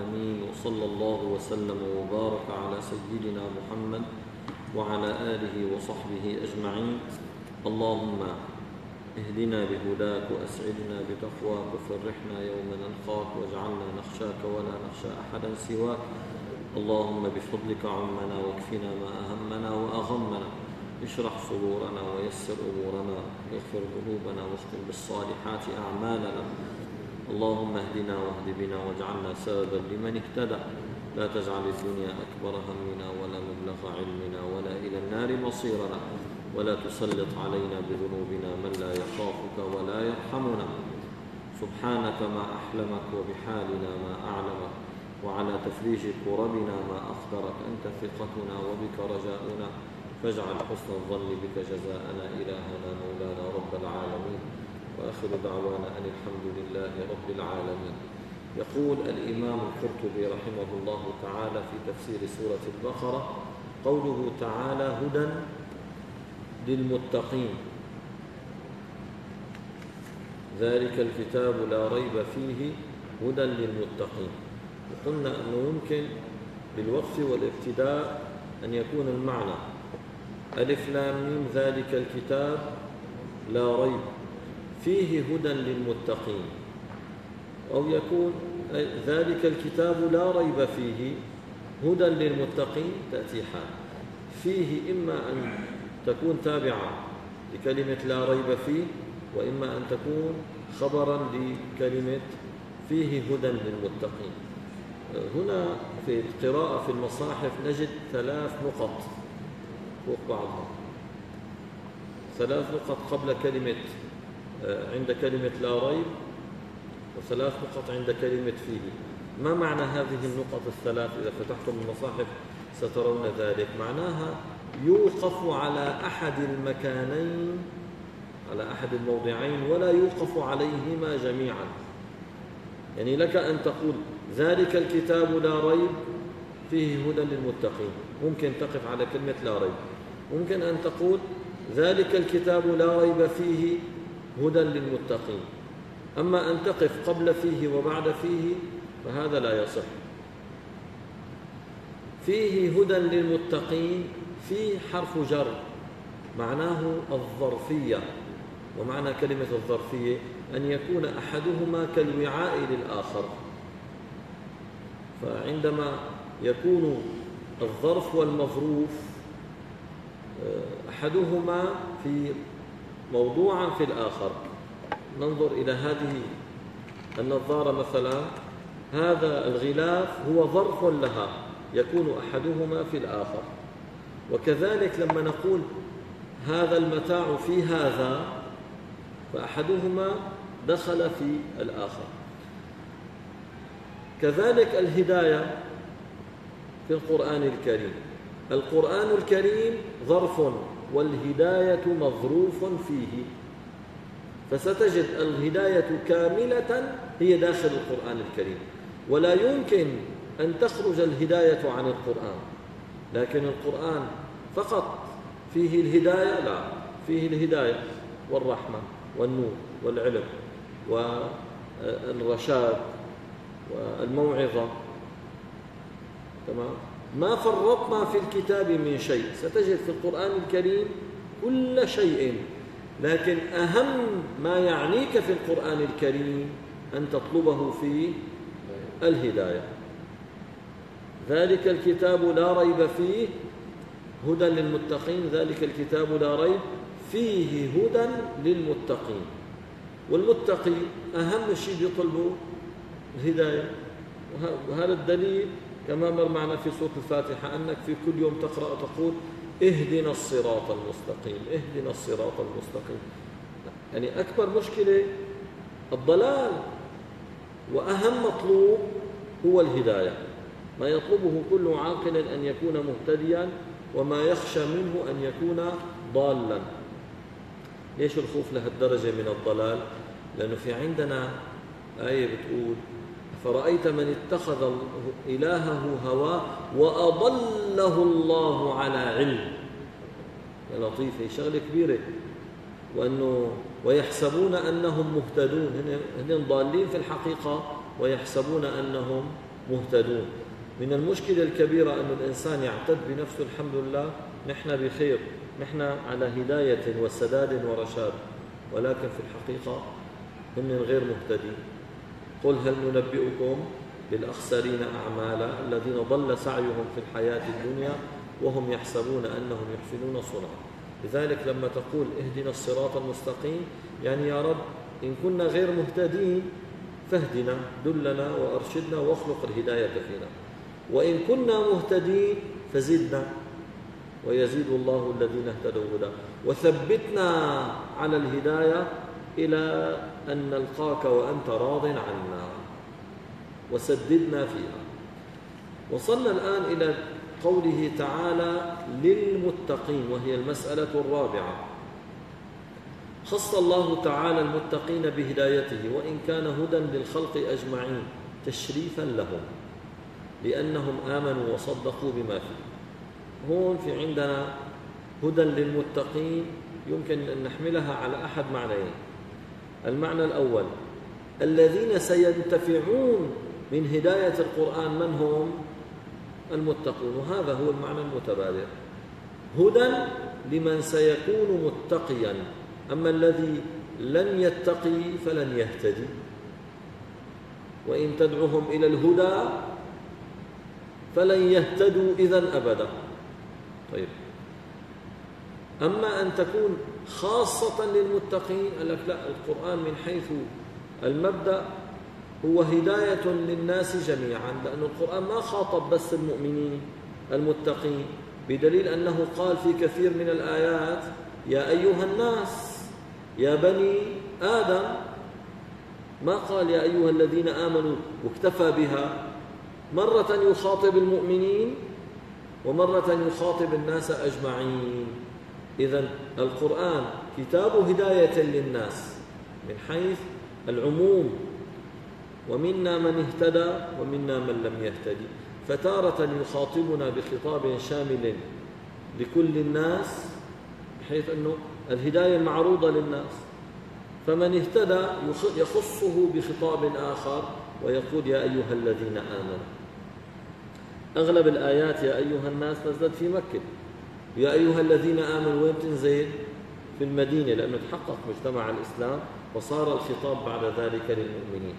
العالمين، وصلى الله وسلم وبارك على سيدنا محمد وعلى آله وصحبه أجمعين. اللهم اهدنا بهداك وأسعدنا بتقواك وفرحنا يوم نلقاك واجعلنا نخشاك ولا نخشى أحدا سواك. اللهم بفضلك عمنا واكفنا ما أهمنا وأغمنا، اشرح صدورنا ويسر أمورنا، اغفر ذنوبنا واختم بالصالحات أعمالنا. اللهم اهدنا واهد بنا واجعلنا سببا لمن اهتدى. لا تجعل الدنيا أكبر همنا ولا مبلغ علمنا ولا إلى النار مصيرنا، ولا تسلط علينا بذنوبنا من لا يخافك ولا يرحمنا. سبحانك ما أحلمك وبحالنا ما أعلمك، وعلى تفريج كربنا ما أخبرك. أنت ثقتنا وبك رجاؤنا، فاجعل حسن الظن بك جزاءنا إلهنا مولانا رب العالمين. وآخر دعوانا أن الحمد لله رب العالمين. يقول الإمام القرطبي رحمه الله تعالى في تفسير سورة البقرة: قوله تعالى: هدى للمتقين، ذلك الكتاب لا ريب فيه هدى للمتقين. وقلنا أنه يمكن بالوقف والابتداء أن يكون المعنى ألف لام ميم ذلك الكتاب لا ريب فيه هدى للمتقين، أو يكون ذلك الكتاب لا ريب فيه هدى للمتقين. تأتي حال فيه إما أن تكون تابعة لكلمة لا ريب فيه، وإما أن تكون خبرا لكلمة فيه هدى للمتقين. هنا في القراءة في المصاحف نجد 3 نقط فوق بعضها، 3 نقط قبل كلمة عند كلمة لا ريب، و3 نقط عند كلمة فيه. ما معنى هذه النقط ال3؟ إذا فتحتم المصاحف سترون ذلك. معناها يوقف على أحد المكانين، على أحد الموضعين، ولا يوقف عليهما جميعا. يعني لك أن تقول ذلك الكتاب لا ريب فيه هدى للمتقين، ممكن تقف على كلمة لا ريب. ممكن أن تقول ذلك الكتاب لا ريب فيه هدى للمتقين. أما أن تقف قبل فيه وبعد فيه فهذا لا يصح. فيه هدى للمتقين، فيه حرف جر معناه الظرفية، ومعنى كلمة الظرفية أن يكون أحدهما كالوعاء للآخر. فعندما يكون الظرف والمظروف أحدهما في موضوعا في الآخر، ننظر إلى هذه النظارة مثلا، هذا الغلاف هو ظرف لها يكون أحدهما في الآخر. وكذلك لما نقول هذا المتاع في هذا، فأحدهما دخل في الآخر. كذلك الهداية في القرآن الكريم، القرآن الكريم ظرف والهداية مظروف فيه، فستجد الهداية كاملة هي داخل القرآن الكريم، ولا يمكن أن تخرج الهداية عن القرآن. لكن القرآن فقط فيه الهداية؟ لا، فيه الهداية والرحمة والنور والعلم والرشاد والموعظة. تمام؟ ما فرطنا في الكتاب من شيء. ستجد في القرآن الكريم كل شيء، لكن أهم ما يعنيك في القرآن الكريم أن تطلبه في الهداية. ذلك الكتاب لا ريب فيه هدى للمتقين، ذلك الكتاب لا ريب فيه هدى للمتقين. والمتقي أهم شيء يطلبه الهداية. وهذا الدليل كما مر معنا في سورة الفاتحة، أنك في كل يوم تقرأ تقول اهدنا الصراط المستقيم، اهدنا الصراط المستقيم. يعني أكبر مشكلة الضلال، وأهم مطلوب هو الهداية. ما يطلبه كل عاقل أن يكون مهتديا، وما يخشى منه أن يكون ضالا. ليش الخوف لهالدرجة من الضلال؟ لأنه في عندنا آية بتقول: فرأيت من اتخذ إلهه هواه وأضله الله على علم. يا لطيف، هي شغلة كبيرة. وأنه ويحسبون أنهم مهتدون، هن ضالين في الحقيقة، ويحسبون أنهم مهتدون. من المشكلة الكبيرة أن الإنسان يعتد بنفسه الحمد لله نحن بخير، نحن على هداية وسداد ورشاد، ولكن في الحقيقة هم غير مهتدين. قل هل ننبئكم بالأخسرين أعمالا الذين ضل سعيهم في الحياة الدنيا وهم يحسبون أنهم يحسنون صنعا. لذلك لما تقول اهدنا الصراط المستقيم، يعني يا رب إن كنا غير مهتدين فاهدنا، دلنا وأرشدنا واخلق الهداية فينا، وإن كنا مهتدين فزدنا ويزيد الله الذين اهتدوا هدى، وثبتنا على الهداية إلى أن نلقاك وأنت راض عنا وسددنا فيها. وصلنا الآن إلى قوله تعالى للمتقين، وهي المسألة الرابعة. خص الله تعالى المتقين بهدايته وإن كان هدى للخلق أجمعين تشريفا لهم لأنهم آمنوا وصدقوا بما فيه. هون في عندنا هدى للمتقين يمكن أن نحملها على أحد معنيين. المعنى الأول الذين سينتفعون من هداية القرآن من هم؟ المتقون، وهذا هو المعنى المتبادر. هدى لمن سيكون متقيا، أما الذي لن يتقي فلن يهتدي، وإن تدعهم إلى الهدى فلن يهتدوا إذن أبدا. طيب، أما أن تكون خاصة للمتقين، قال لك لا، القرآن من حيث المبدأ هو هداية للناس جميعا، لأن القرآن ما خاطب بس المؤمنين المتقين، بدليل أنه قال في كثير من الآيات يا أيها الناس يا بني آدم، ما قال يا أيها الذين آمنوا واكتفى بها. مرة يخاطب المؤمنين ومرة يخاطب الناس أجمعين. إذن القرآن كتاب هداية للناس من حيث العموم، ومنا من اهتدى ومنا من لم يهتدي، فتارة يخاطبنا بخطاب شامل لكل الناس بحيث أنه الهداية معروضة للناس، فمن اهتدى يخصه بخطاب آخر ويقول يا أيها الذين آمنوا. أغلب الآيات يا أيها الناس نزلت في مكة، يا أيها الذين آمنوا وين تنزل؟ في المدينة، لأنه تحقق مجتمع الإسلام وصار الخطاب بعد ذلك للمؤمنين.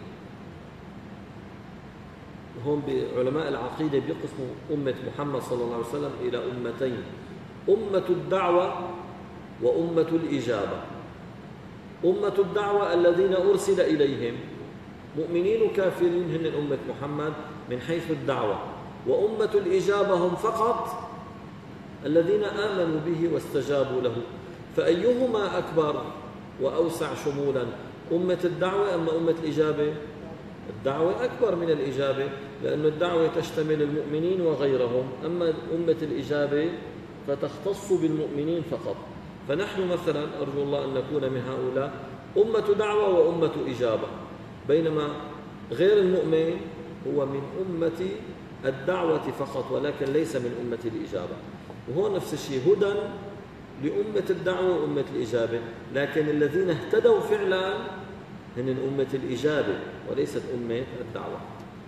هم بعلماء العقيدة بيقسموا أمة محمد صلى الله عليه وسلم إلى أمتين: أمة الدعوة وأمة الإجابة. أمة الدعوة الذين أرسل إليهم مؤمنين وكافرين هن أمة محمد من حيث الدعوة، وأمة الإجابة هم فقط الذين آمنوا به واستجابوا له. فأيهما أكبر وأوسع شمولا، أمة الدعوة أم أمة الإجابة؟ الدعوة أكبر من الإجابة، لأن الدعوة تشتمل المؤمنين وغيرهم، أما أمة الإجابة فتختص بالمؤمنين فقط. فنحن مثلا أرجو الله أن نكون من هؤلاء، أمة دعوة وأمة إجابة، بينما غير المؤمن هو من أمة الدعوة فقط ولكن ليس من أمة الإجابة. وهو نفس الشيء، هدى لأمة الدعوة وأمة الإجابة، لكن الذين اهتدوا فعلا من أمة الإجابة وليست أمة الدعوة.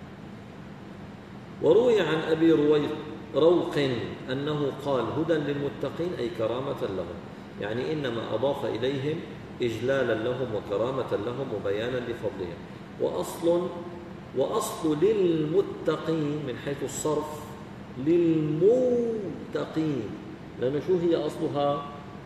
وروي عن أبي روق أنه قال هدى للمتقين أي كرامة لهم، يعني إنما أضاف إليهم إجلالا لهم وكرامة لهم وبيانا لفضلهم. وأصل للمتقين من حيث الصرف للمتقين، لأنه شو هي أصلها؟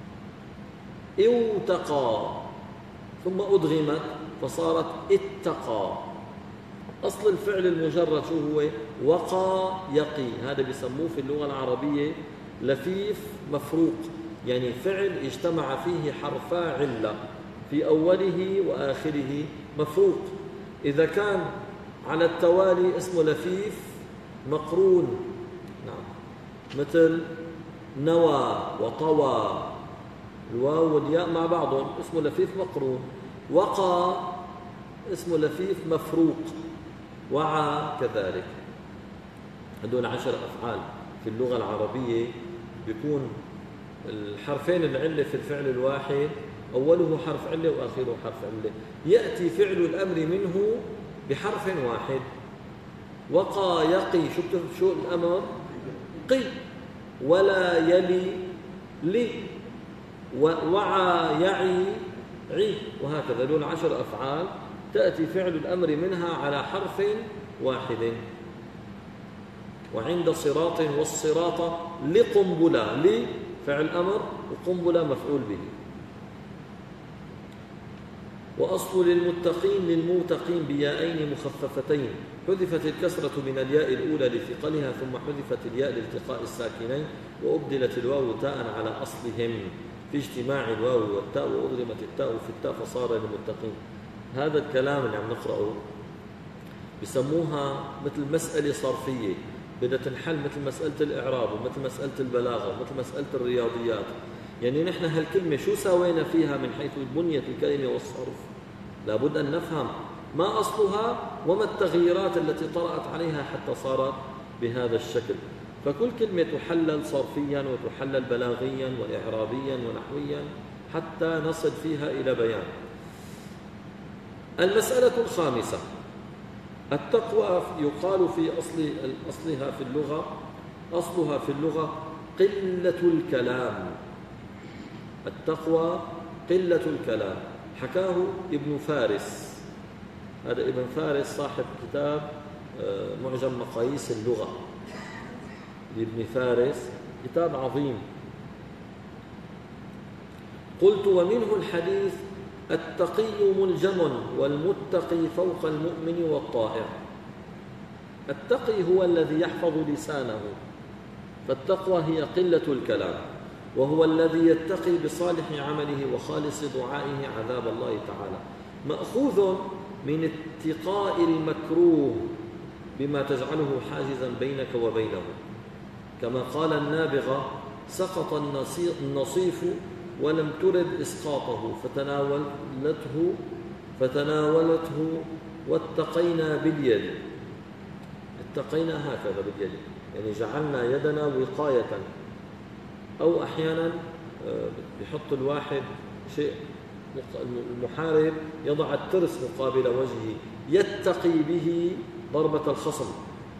اوتقى ثم أدغمت فصارت اتقى. أصل الفعل المجرد شو هو؟ وقى يقي، هذا بيسموه في اللغة العربية لفيف مفروق، يعني فعل اجتمع فيه حرفا علة في أوله وآخره مفروق. إذا كان على التوالي اسمه لفيف مقرون، نعم، مثل نوى وطوى، الواو والياء مع بعضهم اسمه لفيف مقرون. وقى اسمه لفيف مفروق، وعى كذلك. هذول 10 أفعال في اللغة العربية، بيكون الحرفين العلة في الفعل الواحد أوله حرف علة وآخره حرف علة، يأتي فعل الأمر منه بحرف واحد، وقى يقي، شو الأمر؟ قي. ولا يلي لي. وعى يعي عي، وهكذا. دول 10 أفعال تأتي فعل الأمر منها على حرف واحد. وعند صراط والصراط لقنبلة، لي فعل أمر وقنبلة مفعول به. وأصل للمتقين للموتقين بيائين مخففتين، حذفت الكسرة من الياء الأولى لثقلها، ثم حذفت الياء لالتقاء الساكنين، وأبدلت الواو تاء على أصلهم في اجتماع الواو والتاء، وأضغمت التاء في التاء فصار للمتقين. هذا الكلام اللي عم نقرأه بسموها مثل مسألة صرفية بدها تنحل، مثل مسألة الإعراب ومثل مسألة البلاغة ومثل مسألة الرياضيات. يعني نحن هالكلمة شو سوينا فيها من حيث بنية الكلمة والصرف؟ لابد أن نفهم ما أصلها وما التغييرات التي طرأت عليها حتى صارت بهذا الشكل. فكل كلمة تحلل صرفيا وتحلل بلاغيا وإعرابيا ونحويا حتى نصل فيها إلى بيان. المسألة الخامسة، التقوى يقال في أصلها في اللغة قلة الكلام. التقوى قلة الكلام، حكاه ابن فارس. هذا ابن فارس صاحب كتاب معجم مقاييس اللغة لابن فارس، كتاب عظيم. قلت: ومنه الحديث: التقي ملجم والمتقي فوق المؤمن والطائع. التقي هو الذي يحفظ لسانه، فالتقوى هي قلة الكلام، وهو الذي يتقي بصالح عمله وخالص دعائه عذاب الله تعالى، مأخوذ من اتقاء المكروه بما تجعله حاجزا بينك وبينه، كما قال النابغة: سقط النصيف ولم ترد إسقاطه فتناولته واتقينا باليد. اتقينا هكذا باليد، يعني جعلنا يدنا وقاية. أو أحيانا بحط الواحد شيء، المحارب يضع الترس مقابل وجهه يتقي به ضربة الخصم.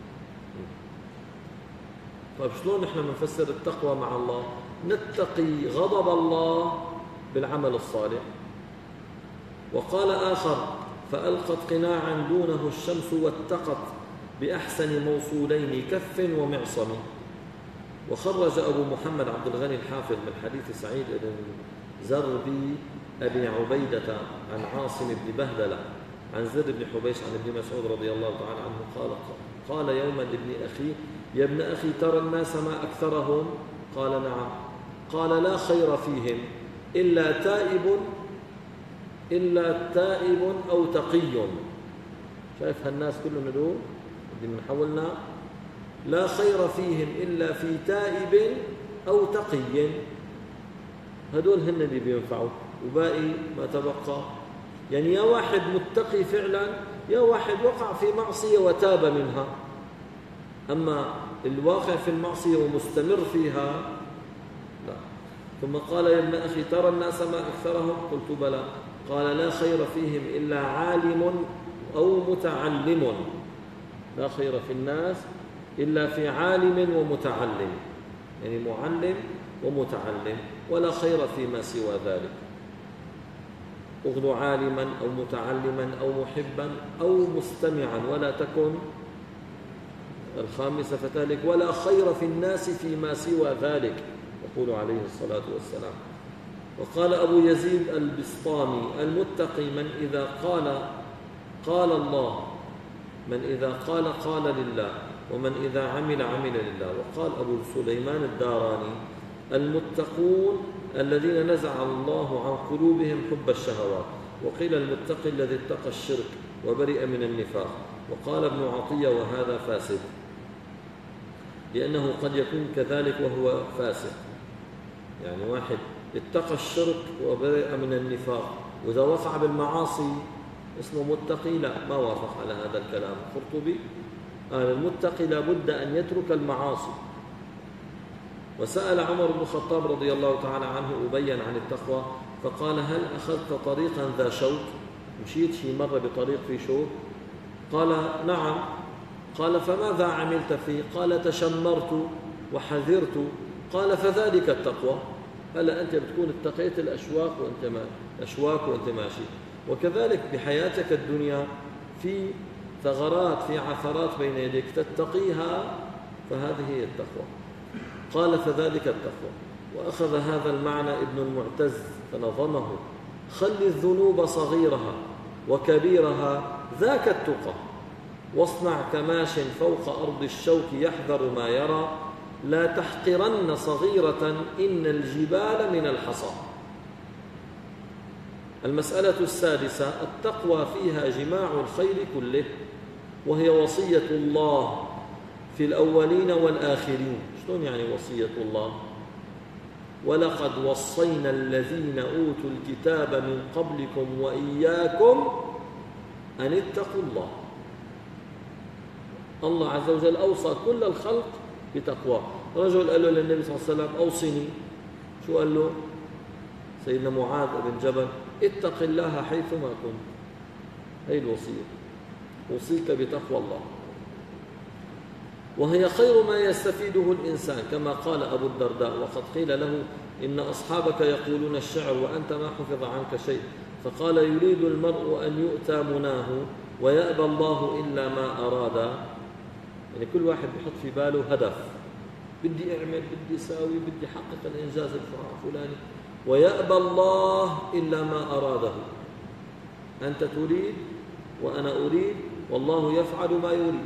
فشلون نحن بنفسر التقوى مع الله؟ نتقي غضب الله بالعمل الصالح. وقال آخر: فألقت قناعا دونه الشمس واتقت بأحسن موصولين كف ومعصم. وخرج أبو محمد عبد الغني الحافظ من حديث سعيد بن زربي أبي عبيدة عن عاصم بن بهدلة عن زر بن حبيش عن ابن مسعود رضي الله تعالى عنه قال يوما لابن أخي: يا ابن أخي، ترى الناس ما أكثرهم؟ قال: نعم. قال: لا خير فيهم إلا تائب أو تقي. شايف هالناس كلهم دول اللي بنحولنا، لا خير فيهم إلا في تائب أو تقي. هدول هن اللي بينفعوا، وباقي ما تبقى يعني يا واحد متقي فعلا، يا واحد وقع في معصية وتاب منها. أما الواقع في المعصية ومستمر فيها لا. ثم قال: يا ابن أخي، ترى الناس ما أكثرهم؟ قلت: بلى. قال: لا خير فيهم إلا عالم أو متعلم. لا خير في الناس إلا في عالم ومتعلم، يعني معلم ومتعلم، ولا خير فيما سوى ذلك. اغدو عالما أو متعلما أو محبا أو مستمعا، ولا تكن الخامسة فتهلك، ولا خير في الناس فيما سوى ذلك، يقول عليه الصلاة والسلام. وقال أبو يزيد البسطامي: المتقي من إذا قال الله، من إذا قال لله، ومن إذا عمل لله. وقال أبو سليمان الداراني: المتقون الذين نزع الله عن قلوبهم حب الشهوات. وقيل المتقي الذي اتقى الشرك وبرئ من النفاق. وقال ابن عطية: وهذا فاسد، لأنه قد يكون كذلك وهو فاسد. يعني واحد اتقى الشرك وبرئ من النفاق، وإذا وقع بالمعاصي اسمه متقي؟ لا، ما وافق على هذا الكلام القرطبي. المتقي لابد أن يترك المعاصي. وسأل عمر بن الخطاب رضي الله تعالى عنه أبي عن التقوى، فقال: هل أخذت طريقا ذا شوك؟ مشيت شي مرة بطريق في شوك؟ قال: نعم. قال فماذا عملت فيه؟ قال تشمرت وحذرت. قال فذلك التقوى. هلا أنت بتكون اتقيت الأشواك وأنت ماشي. وكذلك بحياتك الدنيا في ثغرات، في عثرات بين يديك تتقيها، فهذه هي التقوى. قال فذلك التقوى. وأخذ هذا المعنى ابن المعتز فنظمه: خل الذنوب صغيرها وكبيرها ذاك التقى، واصنع كماش فوق أرض الشوك يحذر ما يرى، لا تحقرن صغيرة إن الجبال من الحصى. المسألة السادسة: التقوى فيها جماع الخير كله، وهي وصية الله في الأولين والآخرين. شلون يعني وصية الله؟ ولقد وصينا الذين أوتوا الكتاب من قبلكم وإياكم أن اتقوا الله. الله عز وجل أوصى كل الخلق بتقواه. رجل قال له للنبي صلى الله عليه وسلم: أوصني. شو قال له؟ سيدنا معاذ بن جبل: اتق الله حيثما كنت. هي الوصية، أوصيك بتقوى الله، وهي خير ما يستفيده الإنسان، كما قال أبو الدرداء: وقد قيل له إن أصحابك يقولون الشعر وأنت ما حفظ عنك شيء، فقال: يريد المرء أن يؤتى مناه ويأبى الله إلا ما أراد. يعني كل واحد بيحط في باله هدف، بدي أعمل، بدي أساوي، بدي أحقق الإنجاز الفلاني، ويأبى الله إلا ما أراده. أنت تريد وأنا أريد، والله يفعل ما يريد.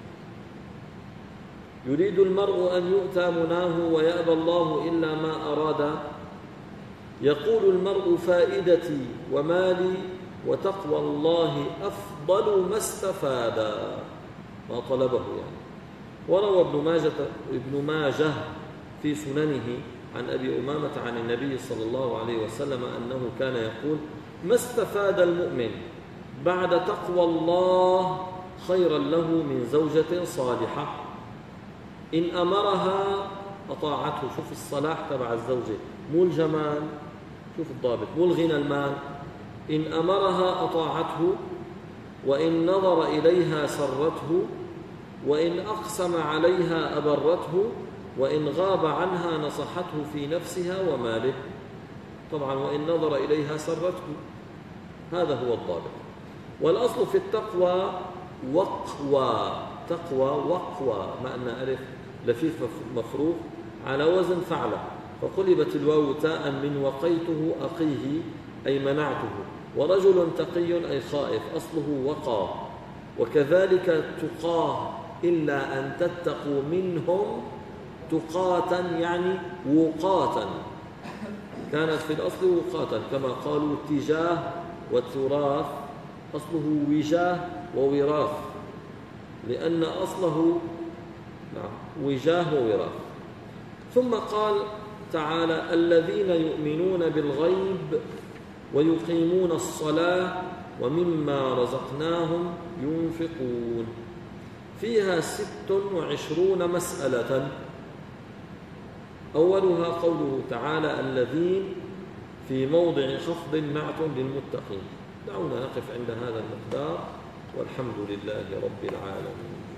يريد المرء أن يؤتى مناه ويأبى الله إلا ما أراد. يقول المرء: فائدتي ومالي وتقوى الله أفضل ما استفاد، ما طلبه يعني. وروى ابن ماجه في سننه عن أبي أمامة عن النبي صلى الله عليه وسلم أنه كان يقول: ما استفاد المؤمن بعد تقوى الله خيرا له من زوجة صالحة إن أمرها أطاعته. شوف الصلاح تبع الزوجة، مو الجمال، شوف الضابط، مو الغنى المال. إن أمرها أطاعته، وإن نظر إليها سرته، وإن أقسم عليها أبرته، وإن غاب عنها نصحته في نفسها وماله. طبعا وإن نظر إليها سرته، هذا هو الضابط. والأصل في التقوى وقوى، تقوى وقوى، معنى ألف لفيف مفروغ على وزن فعلة، فقلبت الواو تاء من وقيته أقيه أي منعته. ورجل تقي أي خائف، أصله وقى. وكذلك تقاه إلا أن تتقوا منهم تقاة، يعني وقاة، كانت في الأصل وقاة، كما قالوا تجاه والتراث أصله وجاه ووراث، لأن أصله وجاه ووراث. ثم قال تعالى: الذين يؤمنون بالغيب ويقيمون الصلاة ومما رزقناهم ينفقون. فيها 26 مسألة. أولها قوله تعالى: الذين في موضع خفض نعت للمتقين. دعونا نقف عند هذا المقدار، والحمد لله رب العالمين.